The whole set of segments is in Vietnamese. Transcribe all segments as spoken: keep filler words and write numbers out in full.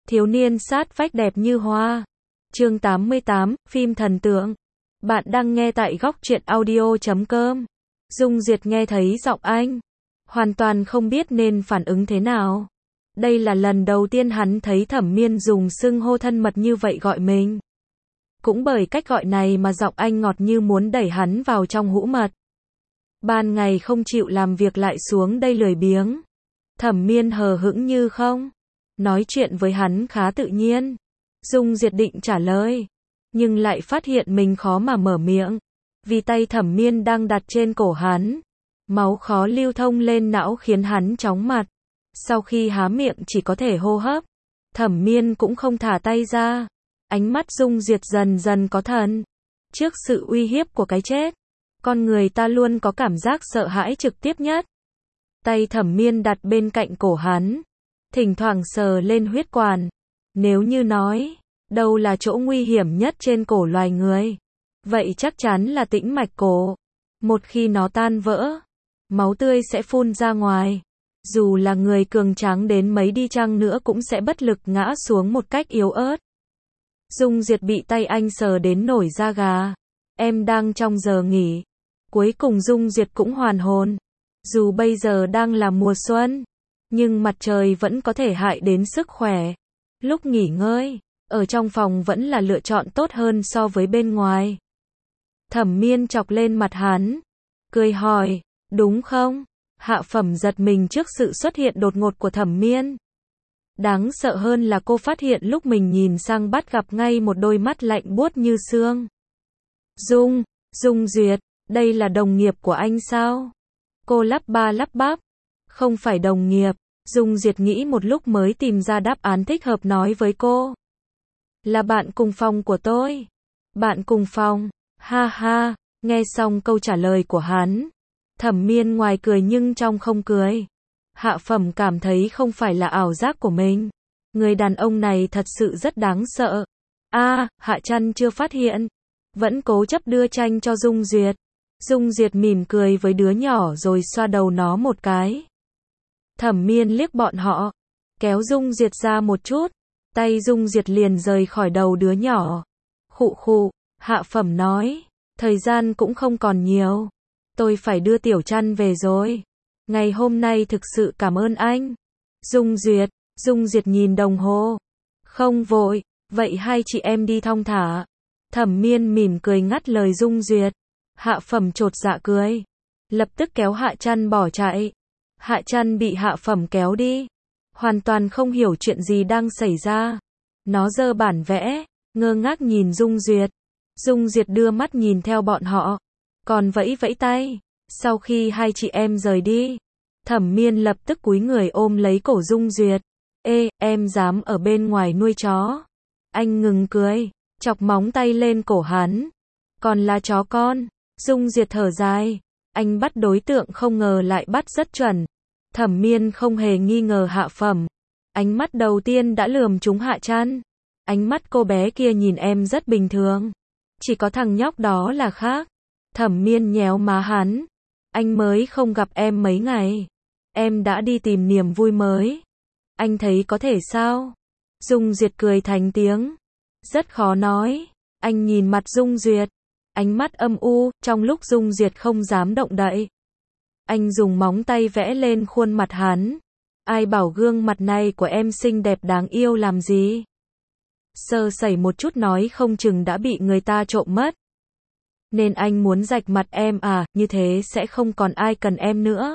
Thiếu niên sát vách đẹp như hoa. Chương tám mươi tám, phim thần tượng. Bạn đang nghe tại góc truyện audio chấm com. Dung Duyệt nghe thấy giọng anh, hoàn toàn không biết nên phản ứng thế nào. Đây là lần đầu tiên hắn thấy Thẩm Miên dùng xưng hô thân mật như vậy gọi mình. Cũng bởi cách gọi này mà giọng anh ngọt như muốn đẩy hắn vào trong hũ mật. Ban ngày không chịu làm việc lại xuống đây lười biếng. Thẩm Miên hờ hững như không. Nói chuyện với hắn khá tự nhiên. Dung Duyệt định trả lời, nhưng lại phát hiện mình khó mà mở miệng. Vì tay Thẩm Miên đang đặt trên cổ hắn. Máu khó lưu thông lên não khiến hắn chóng mặt. Sau khi há miệng chỉ có thể hô hấp. Thẩm Miên cũng không thả tay ra. Ánh mắt Dung Duyệt dần dần có thần. Trước sự uy hiếp của cái chết, con người ta luôn có cảm giác sợ hãi trực tiếp nhất. Tay Thẩm Miên đặt bên cạnh cổ hắn, thỉnh thoảng sờ lên huyết quản. Nếu như nói, đâu là chỗ nguy hiểm nhất trên cổ loài người, vậy chắc chắn là tĩnh mạch cổ. Một khi nó tan vỡ, máu tươi sẽ phun ra ngoài. Dù là người cường tráng đến mấy đi chăng nữa cũng sẽ bất lực ngã xuống một cách yếu ớt. Dung Duyệt bị tay anh sờ đến nổi da gà. Em đang trong giờ nghỉ. Cuối cùng Dung Duyệt cũng hoàn hồn. Dù bây giờ đang là mùa xuân, nhưng mặt trời vẫn có thể hại đến sức khỏe. Lúc nghỉ ngơi, ở trong phòng vẫn là lựa chọn tốt hơn so với bên ngoài. Thẩm Miên chọc lên mặt hắn, cười hỏi, đúng không? Hạ Phẩm giật mình trước sự xuất hiện đột ngột của Thẩm Miên. Đáng sợ hơn là cô phát hiện lúc mình nhìn sang bắt gặp ngay một đôi mắt lạnh buốt như xương. Dung, Dung Duyệt, đây là đồng nghiệp của anh sao? Cô lắp ba lắp bắp. Không phải đồng nghiệp. Dung Duyệt nghĩ một lúc mới tìm ra đáp án thích hợp nói với cô. Là bạn cùng phòng của tôi. Bạn cùng phòng. Ha ha. Nghe xong câu trả lời của hắn, Thẩm Miên ngoài cười nhưng trong không cười. Hạ Phẩm cảm thấy không phải là ảo giác của mình. Người đàn ông này thật sự rất đáng sợ. A, à, Hạ Trăn chưa phát hiện. Vẫn cố chấp đưa tranh cho Dung Duyệt. Dung Duyệt mỉm cười với đứa nhỏ rồi xoa đầu nó một cái. Thẩm Miên liếc bọn họ, kéo Dung Duyệt ra một chút. Tay Dung Duyệt liền rời khỏi đầu đứa nhỏ. Khụ khụ, Hạ Phẩm nói, thời gian cũng không còn nhiều. Tôi phải đưa Tiểu Trăn về rồi. Ngày hôm nay thực sự cảm ơn anh. Dung Duyệt, Dung Duyệt nhìn đồng hồ. Không vội, vậy hai chị em đi thong thả. Thẩm Miên mỉm cười ngắt lời Dung Duyệt. Hạ Phẩm chột dạ cười, lập tức kéo Hạ Trăn bỏ chạy. Hạ Trăn bị Hạ Phẩm kéo đi, hoàn toàn không hiểu chuyện gì đang xảy ra. Nó giơ bản vẽ, ngơ ngác nhìn Dung Duyệt. Dung Duyệt đưa mắt nhìn theo bọn họ, còn vẫy vẫy tay. Sau khi hai chị em rời đi, Thẩm Miên lập tức cúi người ôm lấy cổ Dung Duyệt. Ê, em dám ở bên ngoài nuôi chó? Anh ngừng cười, chọc móng tay lên cổ hắn. Còn là chó con. Dung Duyệt thở dài. Anh bắt đối tượng không ngờ lại bắt rất chuẩn. Thẩm Miên không hề nghi ngờ Hạ Phẩm. Ánh mắt đầu tiên đã lườm trúng Hạ Trăn. Ánh mắt cô bé kia nhìn em rất bình thường. Chỉ có thằng nhóc đó là khác. Thẩm Miên nhéo má hắn. Anh mới không gặp em mấy ngày. Em đã đi tìm niềm vui mới. Anh thấy có thể sao? Dung Duyệt cười thành tiếng. Rất khó nói. Anh nhìn mặt Dung Duyệt. Ánh mắt âm u, trong lúc Dung Duyệt không dám động đậy. Anh dùng móng tay vẽ lên khuôn mặt hắn. Ai bảo gương mặt này của em xinh đẹp đáng yêu làm gì? Sơ sẩy một chút nói không chừng đã bị người ta trộm mất. Nên anh muốn rạch mặt em à, như thế sẽ không còn ai cần em nữa.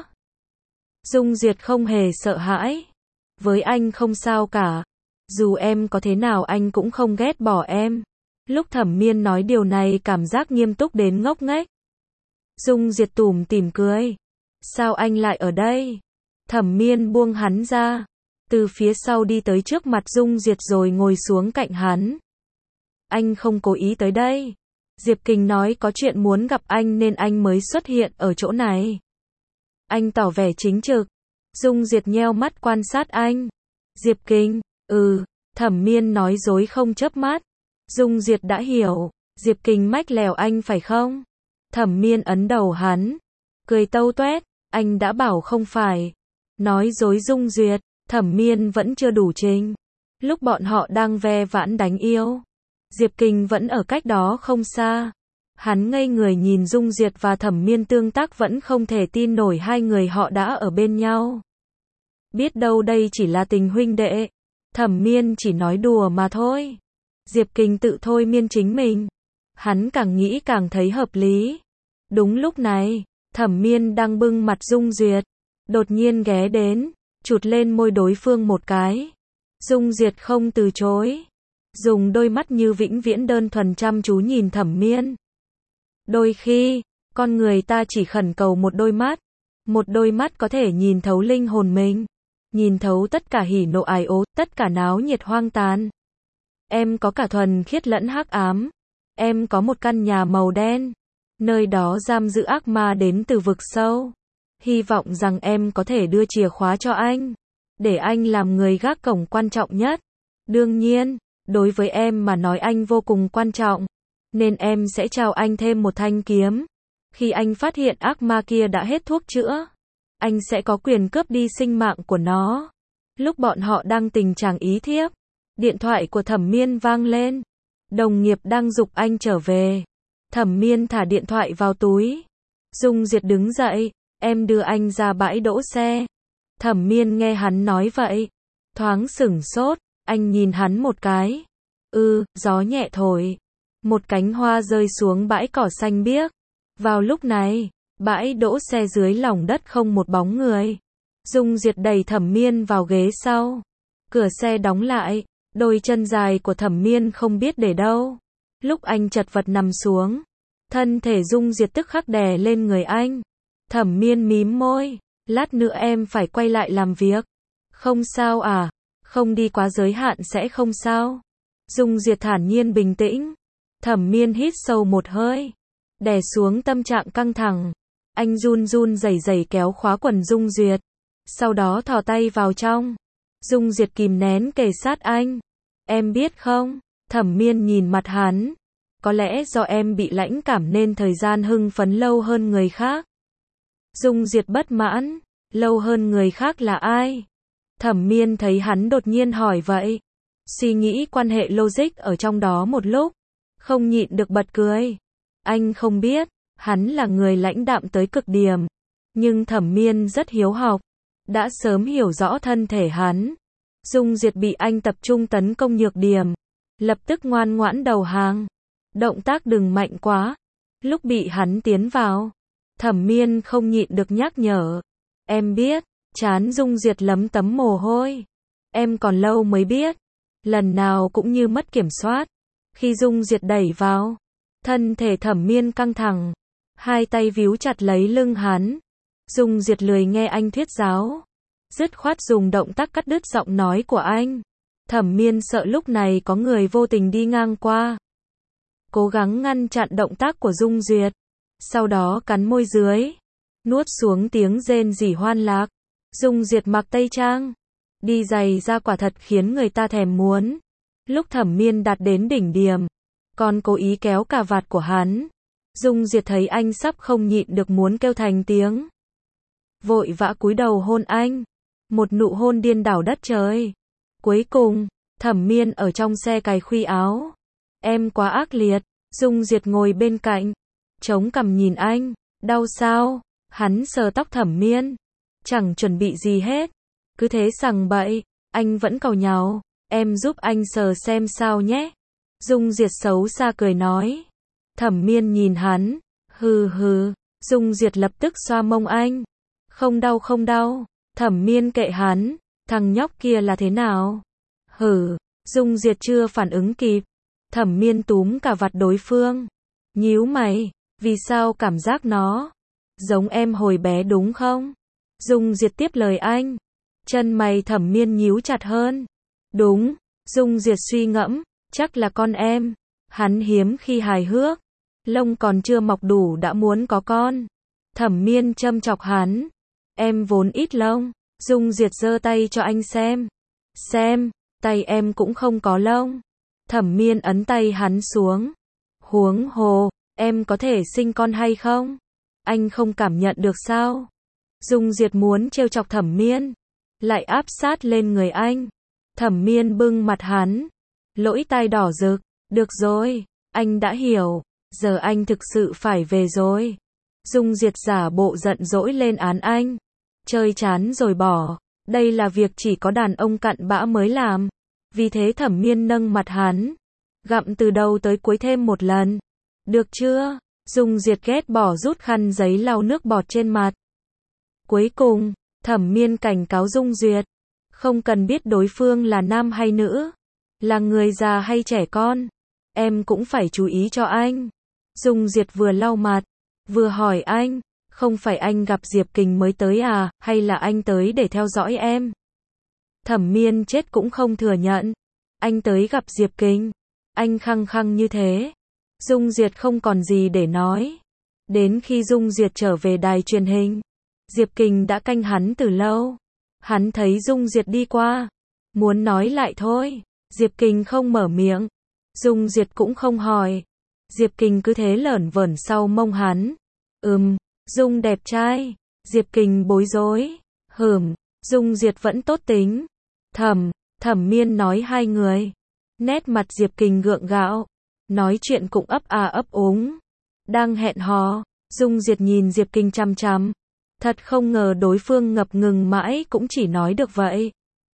Dung Duyệt không hề sợ hãi. Với anh không sao cả. Dù em có thế nào anh cũng không ghét bỏ em. Lúc Thẩm Miên nói điều này cảm giác nghiêm túc đến ngốc nghếch. Dung Duyệt tủm tỉm cười. Sao anh lại ở đây? Thẩm Miên buông hắn ra. Từ phía sau đi tới trước mặt Dung Duyệt rồi ngồi xuống cạnh hắn. Anh không cố ý tới đây. Diệp Kình nói có chuyện muốn gặp anh nên anh mới xuất hiện ở chỗ này. Anh tỏ vẻ chính trực. Dung Duyệt nheo mắt quan sát anh. Diệp Kình, ừ, Thẩm Miên nói dối không chớp mắt. Dung Duyệt đã hiểu, Diệp Kình mách lèo anh phải không? Thẩm Miên ấn đầu hắn, cười tâu tuét, anh đã bảo không phải. Nói dối Dung Duyệt, Thẩm Miên vẫn chưa đủ trình. Lúc bọn họ đang ve vãn đánh yêu, Diệp Kình vẫn ở cách đó không xa. Hắn ngây người nhìn Dung Duyệt và Thẩm Miên tương tác vẫn không thể tin nổi hai người họ đã ở bên nhau. Biết đâu đây chỉ là tình huynh đệ. Thẩm Miên chỉ nói đùa mà thôi. Diệp Kình tự thôi miên chính mình. Hắn càng nghĩ càng thấy hợp lý. Đúng lúc này, Thẩm Miên đang bưng mặt Dung Duyệt, đột nhiên ghé đến, chụt lên môi đối phương một cái. Dung Duyệt không từ chối, dùng đôi mắt như vĩnh viễn đơn thuần chăm chú nhìn Thẩm Miên. Đôi khi, con người ta chỉ khẩn cầu một đôi mắt, một đôi mắt có thể nhìn thấu linh hồn mình, nhìn thấu tất cả hỉ nộ ái ố, tất cả náo nhiệt hoang tàn. Em có cả thuần khiết lẫn hắc ám, em có một căn nhà màu đen, nơi đó giam giữ ác ma đến từ vực sâu. Hy vọng rằng em có thể đưa chìa khóa cho anh, để anh làm người gác cổng quan trọng nhất. Đương nhiên, đối với em mà nói anh vô cùng quan trọng, nên em sẽ trao anh thêm một thanh kiếm. Khi anh phát hiện ác ma kia đã hết thuốc chữa, anh sẽ có quyền cướp đi sinh mạng của nó. Lúc bọn họ đang tình trạng ý thiếp, điện thoại của Thẩm Miên vang lên. Đồng nghiệp đang giục anh trở về. Thẩm Miên thả điện thoại vào túi. Dung Duyệt đứng dậy, em đưa anh ra bãi đỗ xe. Thẩm Miên nghe hắn nói vậy, thoáng sửng sốt, anh nhìn hắn một cái. Ừ, gió nhẹ thổi, một cánh hoa rơi xuống bãi cỏ xanh biếc. Vào lúc này, bãi đỗ xe dưới lòng đất không một bóng người. Dung Duyệt đẩy Thẩm Miên vào ghế sau. Cửa xe đóng lại, đôi chân dài của Thẩm Miên không biết để đâu. Lúc anh chật vật nằm xuống, thân thể Dung Duyệt tức khắc đè lên người anh. Thẩm Miên mím môi, lát nữa em phải quay lại làm việc. Không sao à, không đi quá giới hạn sẽ không sao. Dung Duyệt thản nhiên bình tĩnh. Thẩm Miên hít sâu một hơi, đè xuống tâm trạng căng thẳng. Anh run run rẩy rẩy kéo khóa quần Dung Duyệt, sau đó thò tay vào trong. Dung Duyệt kìm nén kề sát anh. Em biết không, Thẩm Miên nhìn mặt hắn. Có lẽ do em bị lãnh cảm nên thời gian hưng phấn lâu hơn người khác. Dung Duyệt bất mãn, lâu hơn người khác là ai? Thẩm Miên thấy hắn đột nhiên hỏi vậy, suy nghĩ quan hệ logic ở trong đó một lúc, không nhịn được bật cười. Anh không biết, hắn là người lãnh đạm tới cực điểm, nhưng Thẩm Miên rất hiếu học, đã sớm hiểu rõ thân thể hắn. Dung Duyệt bị anh tập trung tấn công nhược điểm, lập tức ngoan ngoãn đầu hàng. Động tác đừng mạnh quá. Lúc bị hắn tiến vào, Thẩm Miên không nhịn được nhắc nhở. Em biết, trán Dung Duyệt lấm tấm mồ hôi. Em còn lâu mới biết. Lần nào cũng như mất kiểm soát. Khi Dung Duyệt đẩy vào, thân thể Thẩm Miên căng thẳng, hai tay víu chặt lấy lưng hắn. Dung Duyệt lười nghe anh thuyết giáo, dứt khoát dùng động tác cắt đứt giọng nói của anh. Thẩm Miên sợ lúc này có người vô tình đi ngang qua, cố gắng ngăn chặn động tác của Dung Duyệt, sau đó cắn môi dưới, nuốt xuống tiếng rên rỉ hoan lạc. Dung Duyệt mặc tây trang, đi giày da quả thật khiến người ta thèm muốn. Lúc Thẩm Miên đạt đến đỉnh điểm, còn cố ý kéo cà vạt của hắn. Dung Duyệt thấy anh sắp không nhịn được muốn kêu thành tiếng, vội vã cúi đầu hôn anh, một nụ hôn điên đảo đất trời. Cuối cùng, Thẩm Miên ở trong xe cài khuy áo. Em quá ác liệt. Dung Duyệt ngồi bên cạnh, chống cằm nhìn anh. Đau sao? Hắn sờ tóc Thẩm Miên, chẳng chuẩn bị gì hết, cứ thế sằng bậy. Anh vẫn càu nhàu. Em giúp anh sờ xem sao nhé. Dung Duyệt xấu xa cười nói. Thẩm Miên nhìn hắn, hừ hừ. Dung Duyệt lập tức xoa mông anh. Không đau không đau. Thẩm Miên kệ hắn, thằng nhóc kia là thế nào? Hử. Dung Duyệt chưa phản ứng kịp. Thẩm Miên túm cả vạt đối phương, nhíu mày, vì sao cảm giác nó giống em hồi bé đúng không? Dung Duyệt tiếp lời anh. Chân mày Thẩm Miên nhíu chặt hơn. Đúng. Dung Duyệt suy ngẫm, chắc là con em. Hắn hiếm khi hài hước, lông còn chưa mọc đủ đã muốn có con. Thẩm Miên châm chọc hắn. Em vốn ít lông. Dung Duyệt giơ tay cho anh xem. Xem, tay em cũng không có lông. Thẩm Miên ấn tay hắn xuống. Huống hồ, em có thể sinh con hay không? Anh không cảm nhận được sao? Dung Duyệt muốn trêu chọc Thẩm Miên, lại áp sát lên người anh. Thẩm Miên bưng mặt hắn, lỗ tai đỏ rực, được rồi, anh đã hiểu, giờ anh thực sự phải về rồi. Dung Diệt giả bộ giận dỗi lên án anh, chơi chán rồi bỏ, đây là việc chỉ có đàn ông cặn bã mới làm. Vì thế Thẩm Miên nâng mặt hắn, gặm từ đầu tới cuối thêm một lần. Được chưa? Dung Diệt ghét bỏ rút khăn giấy lau nước bọt trên mặt. Cuối cùng, Thẩm Miên cảnh cáo Dung Duyệt, không cần biết đối phương là nam hay nữ, là người già hay trẻ con, em cũng phải chú ý cho anh. Dung Duyệt vừa lau mặt, vừa hỏi anh, không phải anh gặp Diệp Kình mới tới à, hay là anh tới để theo dõi em? Thẩm Miên chết cũng không thừa nhận, anh tới gặp Diệp Kình. Anh khăng khăng như thế. Dung Duyệt không còn gì để nói. Đến khi Dung Duyệt trở về đài truyền hình, Diệp Kình đã canh hắn từ lâu. Hắn thấy Dung Duyệt đi qua, muốn nói lại thôi. Diệp Kình không mở miệng, Dung Duyệt cũng không hỏi. Diệp Kình cứ thế lởn vởn sau mông hắn. Ừm, Dung đẹp trai. Diệp Kình bối rối. Hừm, Dung Duyệt vẫn tốt tính. Thẩm, Thẩm Miên nói hai người. Nét mặt Diệp Kình gượng gạo, nói chuyện cũng ấp à ấp úng. Đang hẹn hò, Dung Duyệt nhìn Diệp Kình chằm chằm. Thật không ngờ đối phương ngập ngừng mãi cũng chỉ nói được vậy.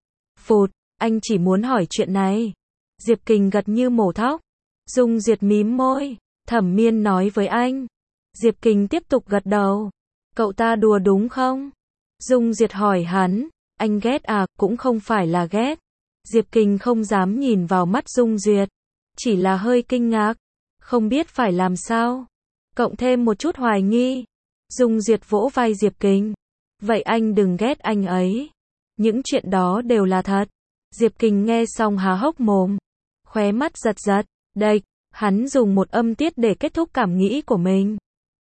Phụt, anh chỉ muốn hỏi chuyện này. Diệp Kình gật như mổ thóc. Dung Duyệt mím môi. Thẩm Miên nói với anh. Diệp Kình tiếp tục gật đầu. Cậu ta đùa đúng không? Dung Duyệt hỏi hắn. Anh ghét à? Cũng không phải là ghét. Diệp Kình không dám nhìn vào mắt Dung Duyệt, chỉ là hơi kinh ngạc, không biết phải làm sao, cộng thêm một chút hoài nghi. Dung Duyệt vỗ vai Diệp Kình, vậy anh đừng ghét anh ấy, những chuyện đó đều là thật. Diệp Kình nghe xong há hốc mồm, khóe mắt giật giật, đệch, hắn dùng một âm tiết để kết thúc cảm nghĩ của mình.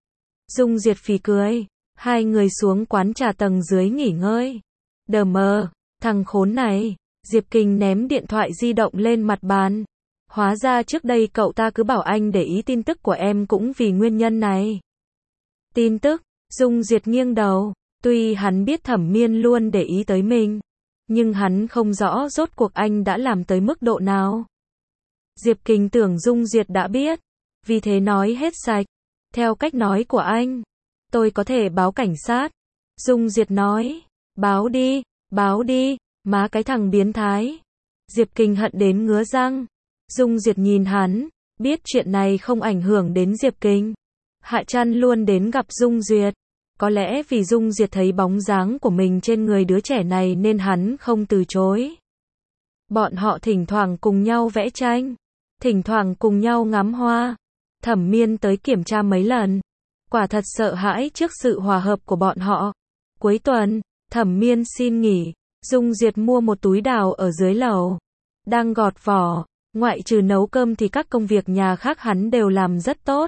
Dung Duyệt phì cười, hai người xuống quán trà tầng dưới nghỉ ngơi. Đờ mờ, thằng khốn này. Diệp Kình ném điện thoại di động lên mặt bàn. Hóa ra trước đây cậu ta cứ bảo anh để ý tin tức của em cũng vì nguyên nhân này. Tin tức? Dung Duyệt nghiêng đầu. Tuy hắn biết Thẩm Miên luôn để ý tới mình, nhưng hắn không rõ rốt cuộc anh đã làm tới mức độ nào. Diệp Kình tưởng Dung Duyệt đã biết, vì thế nói hết sạch. Theo cách nói của anh, tôi có thể báo cảnh sát. Dung Duyệt nói, báo đi, báo đi. Má cái thằng biến thái. Diệp Kình hận đến ngứa răng. Dung Duyệt nhìn hắn, biết chuyện này không ảnh hưởng đến Diệp Kình. Hạ Trăn luôn đến gặp Dung Duyệt. Có lẽ vì Dung Duyệt thấy bóng dáng của mình trên người đứa trẻ này nên hắn không từ chối. Bọn họ thỉnh thoảng cùng nhau vẽ tranh, thỉnh thoảng cùng nhau ngắm hoa. Thẩm Miên tới kiểm tra mấy lần. Quả thật sợ hãi trước sự hòa hợp của bọn họ. Cuối tuần, Thẩm Miên xin nghỉ. Dung Duyệt mua một túi đào ở dưới lầu. Đang gọt vỏ. Ngoại trừ nấu cơm thì các công việc nhà khác hắn đều làm rất tốt.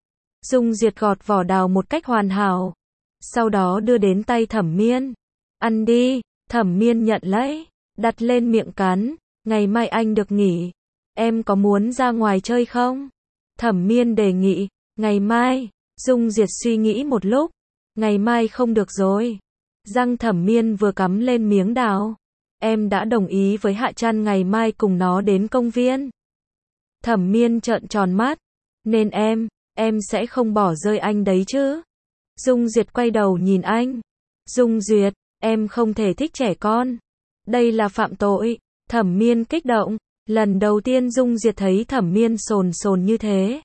Dung Duyệt gọt vỏ đào một cách hoàn hảo. Sau đó đưa đến tay Thẩm Miên. Ăn đi. Thẩm Miên nhận lấy, đặt lên miệng cắn. Ngày mai anh được nghỉ. Em có muốn ra ngoài chơi không? Thẩm Miên đề nghị. Ngày mai. Dung Duyệt suy nghĩ một lúc. Ngày mai không được rồi. Răng Thẩm Miên vừa cắm lên miếng đào. Em đã đồng ý với Hạ Trăn ngày mai cùng nó đến công viên. Thẩm Miên trợn tròn mắt. Nên em, em sẽ không bỏ rơi anh đấy chứ. Dung Duyệt quay đầu nhìn anh. Dung Duyệt, em không thể thích trẻ con. Đây là phạm tội. Thẩm Miên kích động. Lần đầu tiên Dung Duyệt thấy Thẩm Miên sồn sồn như thế.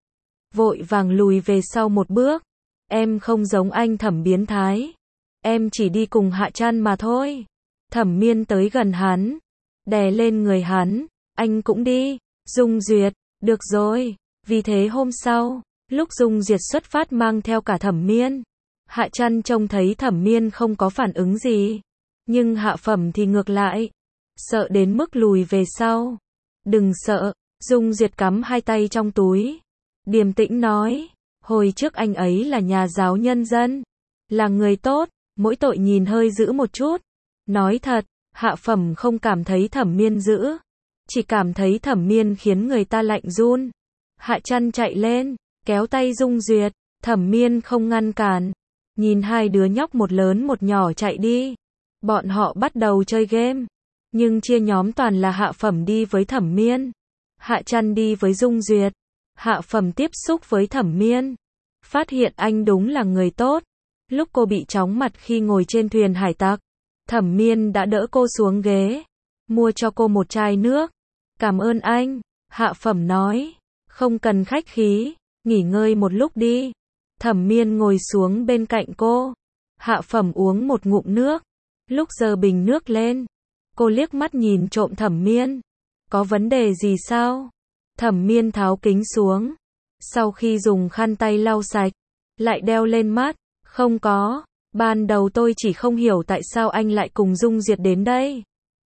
Vội vàng lùi về sau một bước. Em không giống anh Thẩm biến thái. Em chỉ đi cùng Hạ Trăn mà thôi. Thẩm Miên tới gần hắn, đè lên người hắn. Anh cũng đi. Dung Duyệt, được rồi. Vì thế hôm sau, lúc Dung Duyệt xuất phát mang theo cả Thẩm Miên, Hạ Trăn trông thấy Thẩm Miên không có phản ứng gì. Nhưng Hạ Phẩm thì ngược lại. Sợ đến mức lùi về sau. Đừng sợ. Dung Duyệt cắm hai tay trong túi. Điềm tĩnh nói. Hồi trước anh ấy là nhà giáo nhân dân. Là người tốt. Mỗi tội nhìn hơi dữ một chút. Nói thật, Hạ Phẩm không cảm thấy Thẩm Miên dữ. Chỉ cảm thấy Thẩm Miên khiến người ta lạnh run. Hạ Trăn chạy lên, kéo tay Dung Duyệt. Thẩm Miên không ngăn cản. Nhìn hai đứa nhóc một lớn một nhỏ chạy đi. Bọn họ bắt đầu chơi game. Nhưng chia nhóm toàn là Hạ Phẩm đi với Thẩm Miên, Hạ Trăn đi với Dung Duyệt. Hạ Phẩm tiếp xúc với Thẩm Miên, phát hiện anh đúng là người tốt. Lúc cô bị chóng mặt khi ngồi trên thuyền hải tặc, Thẩm Miên đã đỡ cô xuống ghế, mua cho cô một chai nước. Cảm ơn anh, Hạ Phẩm nói. Không cần khách khí, nghỉ ngơi một lúc đi. Thẩm Miên ngồi xuống bên cạnh cô. Hạ Phẩm uống một ngụm nước. Lúc giơ bình nước lên, cô liếc mắt nhìn trộm Thẩm Miên. Có vấn đề gì sao? Thẩm Miên tháo kính xuống. Sau khi dùng khăn tay lau sạch, lại đeo lên mắt. Không có, ban đầu tôi chỉ không hiểu tại sao anh lại cùng Dung Duyệt đến đây.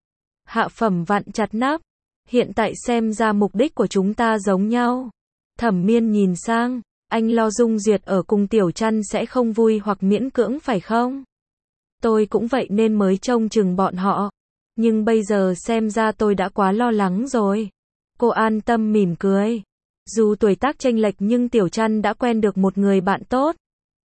Hạ Phẩm vặn chặt nắp. Hiện tại xem ra mục đích của chúng ta giống nhau. Thẩm Miên nhìn sang, anh lo Dung Duyệt ở cùng Tiểu Trăn sẽ không vui hoặc miễn cưỡng phải không? Tôi cũng vậy nên mới trông chừng bọn họ. Nhưng bây giờ xem ra tôi đã quá lo lắng rồi. Cô an tâm mỉm cười. Dù tuổi tác chênh lệch nhưng Tiểu Trăn đã quen được một người bạn tốt.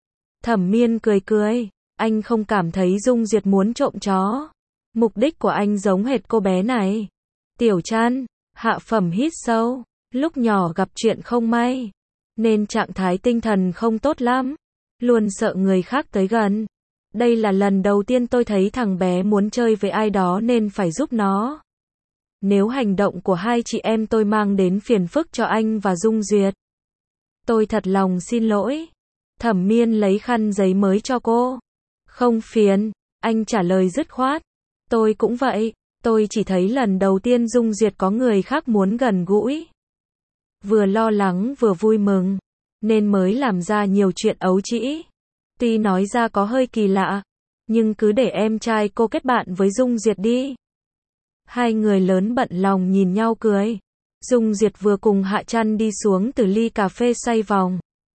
Thẩm Miên cười cười. Anh không cảm thấy Dung Duyệt muốn trộm chó. Mục đích của anh giống hệt cô bé này. Tiểu Trăn, Hạ Phẩm hít sâu. Lúc nhỏ gặp chuyện không may, nên trạng thái tinh thần không tốt lắm. Luôn sợ người khác tới gần. Đây là lần đầu tiên tôi thấy thằng bé muốn chơi với ai đó nên phải giúp nó. Nếu hành động của hai chị em tôi mang đến phiền phức cho anh và Dung Duyệt, tôi thật lòng xin lỗi. Thẩm Miên lấy khăn giấy mới cho cô. Không phiền, anh trả lời dứt khoát. Tôi cũng vậy, tôi chỉ thấy lần đầu tiên Dung Duyệt có người khác muốn gần gũi. Vừa lo lắng vừa vui mừng, nên mới làm ra nhiều chuyện ấu trĩ. Tuy nói ra có hơi kỳ lạ, nhưng cứ để em trai cô kết bạn với Dung Duyệt đi. Hai người lớn bận lòng nhìn nhau cười. Dung Duyệt vừa cùng Hạ Trăn đi xuống từ ly cà phê xoay vòng.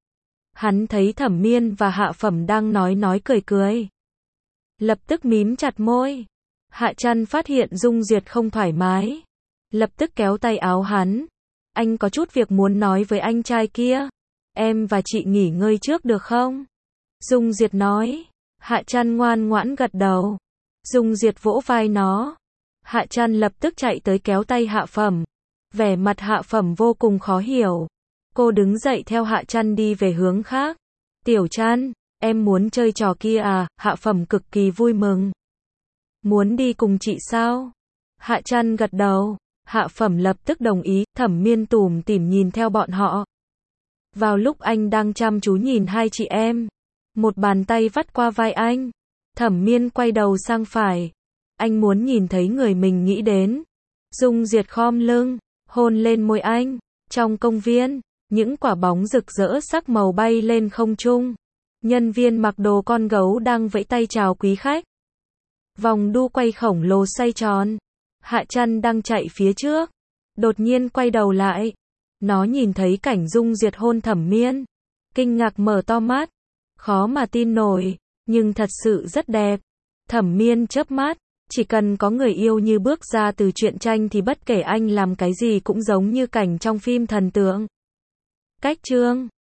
Hắn thấy Thẩm Miên và Hạ Phẩm đang nói nói cười cười, lập tức mím chặt môi. Hạ Trăn phát hiện Dung Duyệt không thoải mái, lập tức kéo tay áo hắn. Anh có chút việc muốn nói với anh trai kia. Em và chị nghỉ ngơi trước được không? Dung Duyệt nói. Hạ Trăn ngoan ngoãn gật đầu. Dung Duyệt vỗ vai nó. Hạ Trăn lập tức chạy tới kéo tay Hạ Phẩm. Vẻ mặt Hạ Phẩm vô cùng khó hiểu. Cô đứng dậy theo Hạ Trăn đi về hướng khác. Tiểu Trăn, em muốn chơi trò kia à? Hạ Phẩm cực kỳ vui mừng. Muốn đi cùng chị sao? Hạ Trăn gật đầu. Hạ Phẩm lập tức đồng ý. Thẩm Miên tủm tỉm nhìn theo bọn họ. Vào lúc anh đang chăm chú nhìn hai chị em, một bàn tay vắt qua vai anh. Thẩm Miên quay đầu sang phải. Anh muốn nhìn thấy người mình nghĩ đến. Dung Duyệt khom lưng, hôn lên môi anh. Trong công viên, những quả bóng rực rỡ sắc màu bay lên không trung. Nhân viên mặc đồ con gấu đang vẫy tay chào quý khách. Vòng đu quay khổng lồ xoay tròn. Hạ Trăn đang chạy phía trước, đột nhiên quay đầu lại. Nó nhìn thấy cảnh Dung Duyệt hôn Thẩm Miên, kinh ngạc mở to mắt, khó mà tin nổi, nhưng thật sự rất đẹp. Thẩm Miên chớp mắt, chỉ cần có người yêu như bước ra từ truyện tranh thì bất kể anh làm cái gì cũng giống như cảnh trong phim thần tượng. Cách chương